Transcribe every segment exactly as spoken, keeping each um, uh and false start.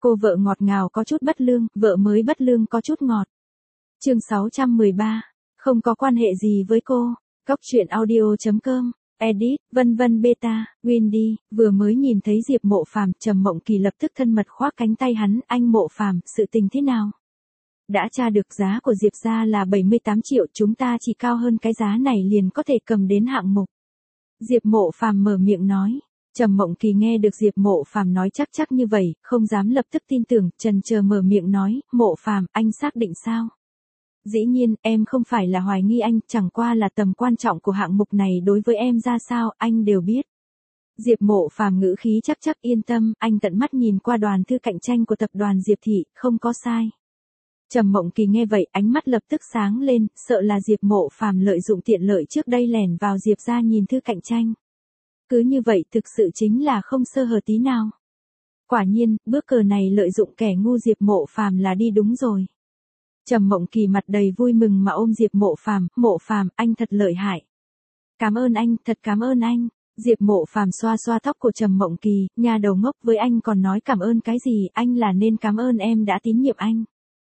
Cô vợ ngọt ngào có chút bất lương, vợ mới bất lương có chút ngọt. Chương sáu trăm mười ba. Không có quan hệ gì với cô. Góc truyện audio chấm com. Edit, vân vân beta, Windy, vừa mới nhìn thấy Diệp Mộ Phàm, Trầm Mộng Kỳ lập tức thân mật khoác cánh tay hắn, anh Mộ Phàm, sự tình thế nào? Đã tra được giá của Diệp gia là bảy mươi tám triệu, chúng ta chỉ cao hơn cái giá này liền có thể cầm đến hạng mục. Diệp Mộ Phàm mở miệng nói. Trầm Mộng Kỳ nghe được Diệp Mộ Phàm nói chắc chắc như vậy, không dám lập tức tin tưởng, chần chờ mở miệng nói, Mộ Phàm, anh xác định sao? Dĩ nhiên, em không phải là hoài nghi anh, chẳng qua là tầm quan trọng của hạng mục này đối với em ra sao, anh đều biết. Diệp Mộ Phàm ngữ khí chắc chắc yên tâm, anh tận mắt nhìn qua đoàn thư cạnh tranh của tập đoàn Diệp Thị, không có sai. Trầm Mộng Kỳ nghe vậy, ánh mắt lập tức sáng lên, sợ là Diệp Mộ Phàm lợi dụng tiện lợi trước đây lẻn vào Diệp gia nhìn thư cạnh tranh. Cứ như vậy thực sự chính là không sơ hở tí nào. Quả nhiên, bước cờ này lợi dụng kẻ ngu Diệp Mộ Phàm là đi đúng rồi. Trầm Mộng Kỳ mặt đầy vui mừng mà ôm Diệp Mộ Phàm, Mộ Phàm, anh thật lợi hại. Cảm ơn anh, thật cảm ơn anh. Diệp Mộ Phàm xoa xoa tóc của Trầm Mộng Kỳ, nhà đầu ngốc với anh còn nói cảm ơn cái gì, anh là nên cảm ơn em đã tín nhiệm anh.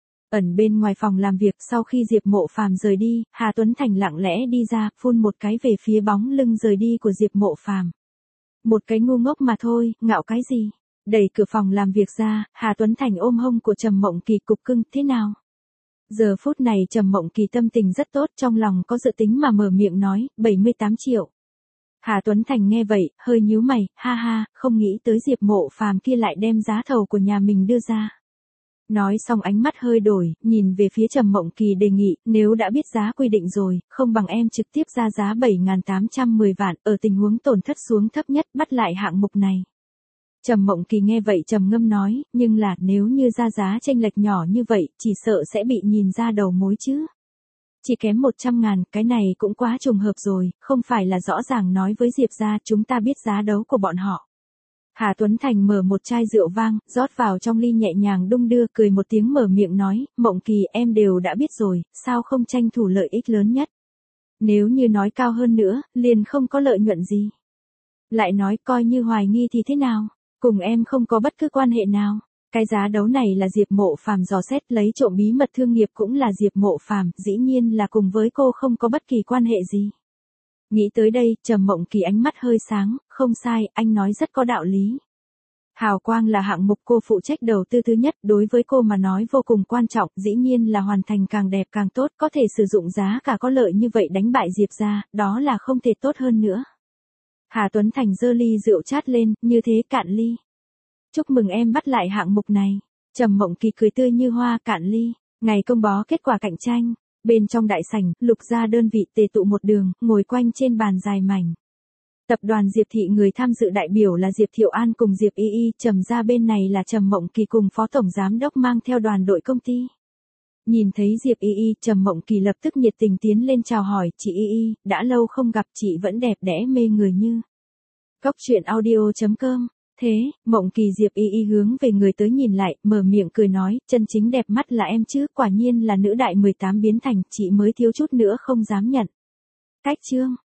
Ẩn bên ngoài phòng làm việc, sau khi Diệp Mộ Phàm rời đi, Hà Tuấn Thành lặng lẽ đi ra, phun một cái về phía bóng lưng rời đi của Diệp Mộ Phàm. Một cái ngu ngốc mà thôi, ngạo cái gì? Đẩy cửa phòng làm việc ra, Hà Tuấn Thành ôm hông của Trầm Mộng Kỳ cục cưng, thế nào? Giờ phút này Trầm Mộng Kỳ tâm tình rất tốt, trong lòng có dự tính mà mở miệng nói, bảy mươi tám triệu. Hà Tuấn Thành nghe vậy, hơi nhíu mày, ha ha, không nghĩ tới Diệp Mộ Phàm kia lại đem giá thầu của nhà mình đưa ra. Nói xong ánh mắt hơi đổi, nhìn về phía Trầm Mộng Kỳ đề nghị, nếu đã biết giá quy định rồi, không bằng em trực tiếp ra giá bảy nghìn tám trăm mười vạn, ở tình huống tổn thất xuống thấp nhất, bắt lại hạng mục này. Trầm Mộng Kỳ nghe vậy trầm ngâm nói, nhưng là nếu như ra giá chênh lệch nhỏ như vậy, chỉ sợ sẽ bị nhìn ra đầu mối chứ. Chỉ kém một trăm ngàn, cái này cũng quá trùng hợp rồi, không phải là rõ ràng nói với Diệp gia chúng ta biết giá đấu của bọn họ. Hà Tuấn Thành mở một chai rượu vang, rót vào trong ly nhẹ nhàng đung đưa, cười một tiếng mở miệng nói, Mộng Kỳ em đều đã biết rồi, sao không tranh thủ lợi ích lớn nhất. Nếu như nói cao hơn nữa, liền không có lợi nhuận gì. Lại nói coi như hoài nghi thì thế nào, cùng em không có bất cứ quan hệ nào. Cái giá đấu này là Diệp Mộ Phàm dò xét lấy trộm bí mật thương nghiệp cũng là Diệp Mộ Phàm, dĩ nhiên là cùng với cô không có bất kỳ quan hệ gì. Nghĩ tới đây, Trầm Mộng Kỳ ánh mắt hơi sáng, không sai, anh nói rất có đạo lý. Hào quang là hạng mục cô phụ trách đầu tư thứ nhất, đối với cô mà nói vô cùng quan trọng, dĩ nhiên là hoàn thành càng đẹp càng tốt, có thể sử dụng giá cả có lợi như vậy đánh bại Diệp gia, đó là không thể tốt hơn nữa. Hà Tuấn Thành giơ ly rượu chát lên, như thế cạn ly. Chúc mừng em bắt lại hạng mục này. Trầm Mộng Kỳ cười tươi như hoa, cạn ly. Ngày công bố kết quả cạnh tranh. Bên trong đại sảnh, Lục gia đơn vị tề tụ một đường, ngồi quanh trên bàn dài mảnh. Tập đoàn Diệp Thị người tham dự đại biểu là Diệp Thiệu An cùng Diệp Y Y, Trầm gia bên này là Trầm Mộng Kỳ cùng phó tổng giám đốc mang theo đoàn đội công ty. Nhìn thấy Diệp Y Y, Trầm Mộng Kỳ lập tức nhiệt tình tiến lên chào hỏi, chị Y Y, đã lâu không gặp, chị vẫn đẹp đẽ mê người như. Góc truyện audio chấm com. Thế, Mộng Kỳ Diệp Y Y hướng về người tới nhìn lại, mở miệng cười nói, chân chính đẹp mắt là em chứ, quả nhiên là nữ đại mười tám biến thành, chị mới thiếu chút nữa không dám nhận. Cách chương.